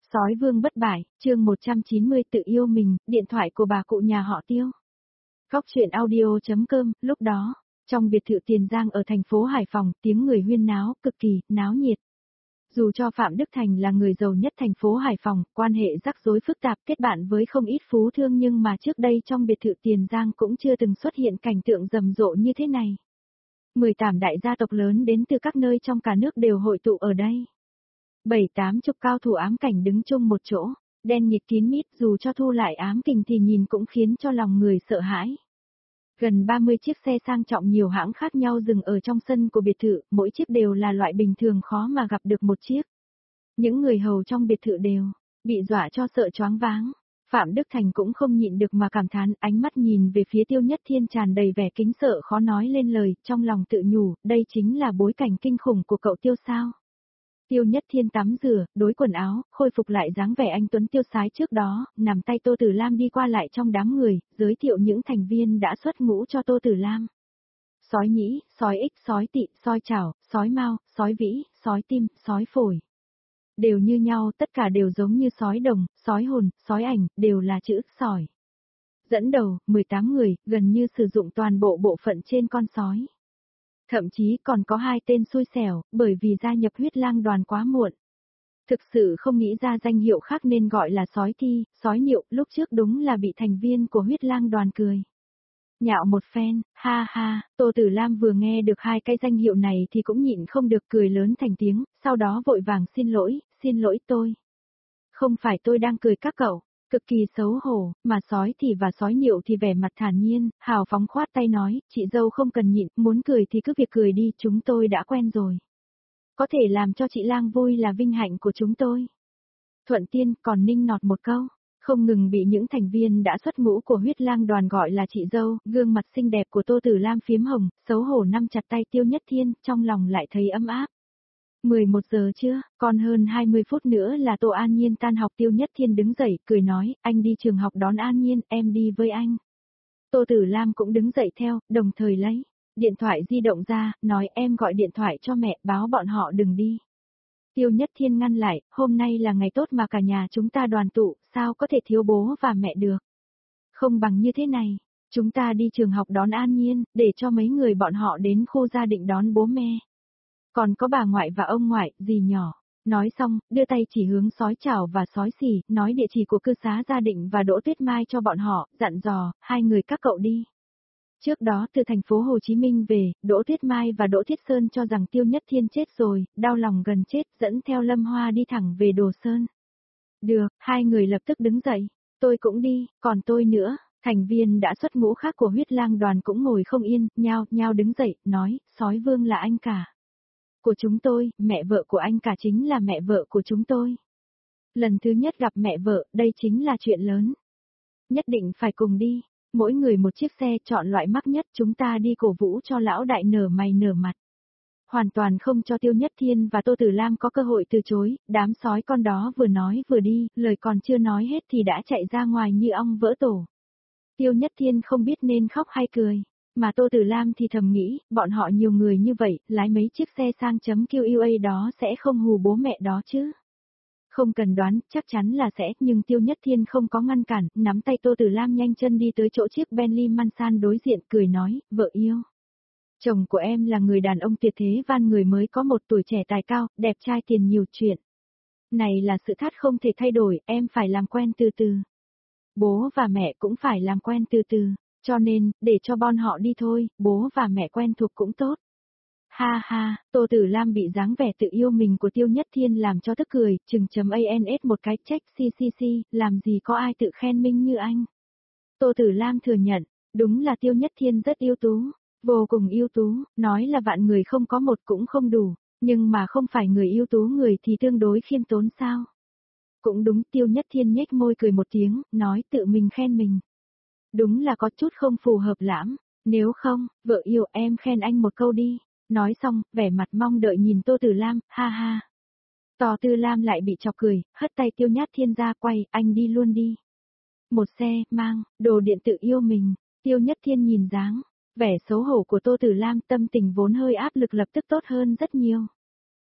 Sói vương bất bại, chương 190 tự yêu mình, điện thoại của bà cụ nhà họ Tiêu. Góc chuyện audio.com, lúc đó, trong biệt thự Tiền Giang ở thành phố Hải Phòng, tiếng người huyên náo, cực kỳ, náo nhiệt. Dù cho Phạm Đức Thành là người giàu nhất thành phố Hải Phòng, quan hệ rắc rối phức tạp kết bạn với không ít phú thương nhưng mà trước đây trong biệt thự Tiền Giang cũng chưa từng xuất hiện cảnh tượng rầm rộ như thế này. 18 đại gia tộc lớn đến từ các nơi trong cả nước đều hội tụ ở đây. 7-80 cao thủ ám cảnh đứng chung một chỗ, đen nhịt kín mít dù cho thu lại ám kình thì nhìn cũng khiến cho lòng người sợ hãi. Gần 30 chiếc xe sang trọng nhiều hãng khác nhau dừng ở trong sân của biệt thự, mỗi chiếc đều là loại bình thường khó mà gặp được một chiếc. Những người hầu trong biệt thự đều bị dọa cho sợ choáng váng. Phạm Đức Thành cũng không nhịn được mà cảm thán, ánh mắt nhìn về phía Tiêu Nhất Thiên tràn đầy vẻ kính sợ khó nói lên lời, trong lòng tự nhủ, đây chính là bối cảnh kinh khủng của cậu Tiêu sao. Tiêu Nhất Thiên tắm rửa, đối quần áo, khôi phục lại dáng vẻ anh tuấn tiêu sái trước đó, nắm tay Tô Tử Lam đi qua lại trong đám người, giới thiệu những thành viên đã xuất ngũ cho Tô Tử Lam. Sói nhĩ, sói ích, sói tị, sói chảo, sói mao, sói vĩ, sói tim, sói phổi. Đều như nhau, tất cả đều giống như sói đồng, sói hồn, sói ảnh, đều là chữ sỏi. Dẫn đầu, 18 người, gần như sử dụng toàn bộ bộ phận trên con sói. Thậm chí còn có 2 tên xui xẻo, bởi vì gia nhập huyết lang đoàn quá muộn. Thực sự không nghĩ ra danh hiệu khác nên gọi là sói thi, sói niệu, lúc trước đúng là bị thành viên của huyết lang đoàn cười. Nhạo một phen, ha ha, Tô Tử Lam vừa nghe được 2 cái danh hiệu này thì cũng nhịn không được cười lớn thành tiếng, sau đó vội vàng xin lỗi tôi. Không phải tôi đang cười các cậu. Cực kỳ xấu hổ, mà sói thì và sói niệu thì vẻ mặt thản nhiên, hào phóng khoát tay nói, chị dâu không cần nhịn, muốn cười thì cứ việc cười đi, chúng tôi đã quen rồi. Có thể làm cho chị lang vui là vinh hạnh của chúng tôi. Thuận Tiên còn ninh nọt một câu, không ngừng bị những thành viên đã xuất ngũ của huyết lang đoàn gọi là chị dâu, gương mặt xinh đẹp của Tô Tử Lam phiếm hồng, xấu hổ nắm chặt tay Tiêu Nhất Thiên, trong lòng lại thấy ấm áp. 11 giờ chưa, còn hơn 20 phút nữa là Tô An Nhiên tan học. Tiêu Nhất Thiên đứng dậy, cười nói, anh đi trường học đón An Nhiên, em đi với anh. Tô Tử Lam cũng đứng dậy theo, đồng thời lấy điện thoại di động ra, nói em gọi điện thoại cho mẹ, báo bọn họ đừng đi. Tiêu Nhất Thiên ngăn lại, hôm nay là ngày tốt mà cả nhà chúng ta đoàn tụ, sao có thể thiếu bố và mẹ được. Không bằng như thế này, chúng ta đi trường học đón An Nhiên, để cho mấy người bọn họ đến khu gia định đón bố mẹ. Còn có bà ngoại và ông ngoại, dì nhỏ. Nói xong, đưa tay chỉ hướng sói chảo và sói xỉ, nói địa chỉ của cư xá Gia Định và Đỗ Tuyết Mai cho bọn họ, dặn dò, 2 người các cậu đi. Trước đó từ thành phố Hồ Chí Minh về, Đỗ Tuyết Mai và Đỗ Thiết Sơn cho rằng Tiêu Nhất Thiên chết rồi, đau lòng gần chết, dẫn theo Lâm Hoa đi thẳng về Đồ Sơn. Được, 2 người lập tức đứng dậy, tôi cũng đi, còn tôi nữa. Thành viên đã xuất ngũ khác của huyết lang đoàn cũng ngồi không yên, nhao đứng dậy, nói, sói vương là anh cả. Của chúng tôi, mẹ vợ của anh cả chính là mẹ vợ của chúng tôi. Lần thứ nhất gặp mẹ vợ, đây chính là chuyện lớn. Nhất định phải cùng đi, mỗi người một chiếc xe, chọn loại mắc nhất, chúng ta đi cổ vũ cho lão đại nở mày nở mặt. Hoàn toàn không cho Tiêu Nhất Thiên và Tô Tử Lam có cơ hội từ chối, đám sói con đó vừa nói vừa đi, lời còn chưa nói hết thì đã chạy ra ngoài như ong vỡ tổ. Tiêu Nhất Thiên không biết nên khóc hay cười. Mà Tô Tử Lam thì thầm nghĩ, bọn họ nhiều người như vậy, lái mấy chiếc xe sang chấm QUA đó sẽ không hù bố mẹ đó chứ. Không cần đoán, chắc chắn là sẽ, nhưng Tiêu Nhất Thiên không có ngăn cản, nắm tay Tô Tử Lam nhanh chân đi tới chỗ chiếc Bentley Mansan đối diện, cười nói, vợ yêu. Chồng của em là người đàn ông tuyệt thế van người mới có một tuổi trẻ tài cao, đẹp trai tiền nhiều chuyện. Này là sự thắt không thể thay đổi, em phải làm quen từ từ. Bố và mẹ cũng phải làm quen từ từ. Cho nên, để cho bọn họ đi thôi, bố và mẹ quen thuộc cũng tốt. Ha ha, Tô Tử Lam bị dáng vẻ tự yêu mình của Tiêu Nhất Thiên làm cho tức cười, ANS một cái trách làm gì có ai tự khen mình như anh. Tô Tử Lam thừa nhận, đúng là Tiêu Nhất Thiên rất ưu tú, vô cùng ưu tú, nói là vạn người không có một cũng không đủ, nhưng mà không phải người ưu tú người thì tương đối khiêm tốn sao. Cũng đúng, Tiêu Nhất Thiên nhếch môi cười một tiếng, nói tự mình khen mình. Đúng là có chút không phù hợp lắm, nếu không, vợ yêu em khen anh một câu đi. Nói xong, vẻ mặt mong đợi nhìn Tô Tử Lam, ha ha. Tò Tư Lam lại bị chọc cười, hất tay Tiêu Nhất Thiên ra quay, anh đi luôn đi. Một xe, mang, đồ điện tự yêu mình, Tiêu Nhất Thiên nhìn dáng, vẻ xấu hổ của Tô Tử Lam, tâm tình vốn hơi áp lực lập tức tốt hơn rất nhiều.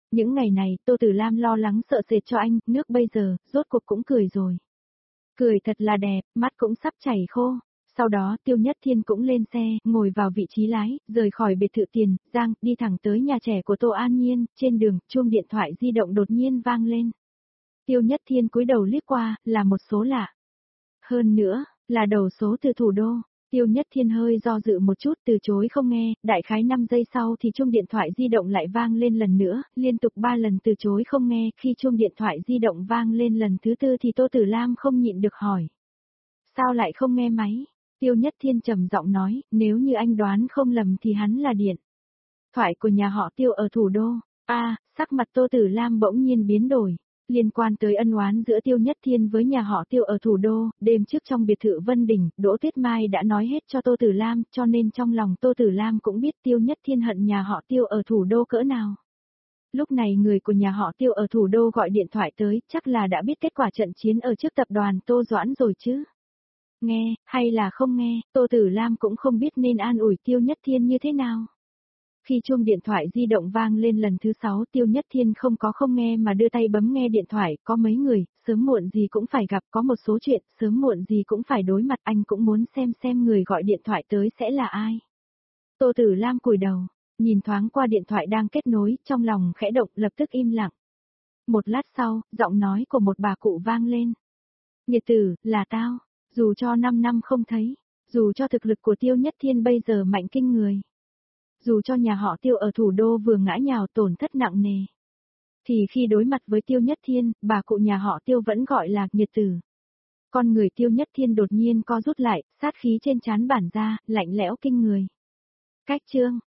Những ngày này, Tô Tử Lam lo lắng sợ sệt cho anh, nước bây giờ, rốt cuộc cũng cười rồi. Cười thật là đẹp, mắt cũng sắp chảy khô. Sau đó Tiêu Nhất Thiên cũng lên xe, ngồi vào vị trí lái, rời khỏi biệt thự Tiền Giang, đi thẳng tới nhà trẻ của Tô An Nhiên, trên đường, chuông điện thoại di động đột nhiên vang lên. Tiêu Nhất Thiên cúi đầu liếc qua, là một số lạ. Hơn nữa, là đầu số từ thủ đô. Tiêu Nhất Thiên hơi do dự một chút từ chối không nghe, đại khái 5 giây sau thì chuông điện thoại di động lại vang lên lần nữa, liên tục 3 lần từ chối không nghe, khi chuông điện thoại di động vang lên lần thứ tư thì Tô Tử Lam không nhịn được hỏi. Sao lại không nghe máy? Tiêu Nhất Thiên trầm giọng nói, nếu như anh đoán không lầm thì hắn là điện thoại của nhà họ Tiêu ở thủ đô. Sắc mặt Tô Tử Lam bỗng nhiên biến đổi. Liên quan tới ân oán giữa Tiêu Nhất Thiên với nhà họ Tiêu ở thủ đô, đêm trước trong biệt thự Vân Đình, Đỗ Tuyết Mai đã nói hết cho Tô Tử Lam, cho nên trong lòng Tô Tử Lam cũng biết Tiêu Nhất Thiên hận nhà họ Tiêu ở thủ đô cỡ nào. Lúc này người của nhà họ Tiêu ở thủ đô gọi điện thoại tới, chắc là đã biết kết quả trận chiến ở trước tập đoàn Tô Doãn rồi chứ. Nghe, hay là không nghe, Tô Tử Lam cũng không biết nên an ủi Tiêu Nhất Thiên như thế nào. Khi chuông điện thoại di động vang lên lần thứ 6, Tiêu Nhất Thiên không nghe mà đưa tay bấm nghe điện thoại, có mấy người, sớm muộn gì cũng phải gặp, có một số chuyện, sớm muộn gì cũng phải đối mặt, anh cũng muốn xem người gọi điện thoại tới sẽ là ai. Tô Tử Lam cúi đầu, nhìn thoáng qua điện thoại đang kết nối, trong lòng khẽ động, lập tức im lặng. Một lát sau, giọng nói của một bà cụ vang lên. Nghiệt tử, là tao, dù cho 5 năm không thấy, dù cho thực lực của Tiêu Nhất Thiên bây giờ mạnh kinh người. Dù cho nhà họ Tiêu ở thủ đô vừa ngã nhào tổn thất nặng nề. Thì khi đối mặt với Tiêu Nhất Thiên, bà cụ nhà họ Tiêu vẫn gọi là nghiệt tử. Con người Tiêu Nhất Thiên đột nhiên co rút lại, sát khí trên trán bản ra, lạnh lẽo kinh người. Cách chương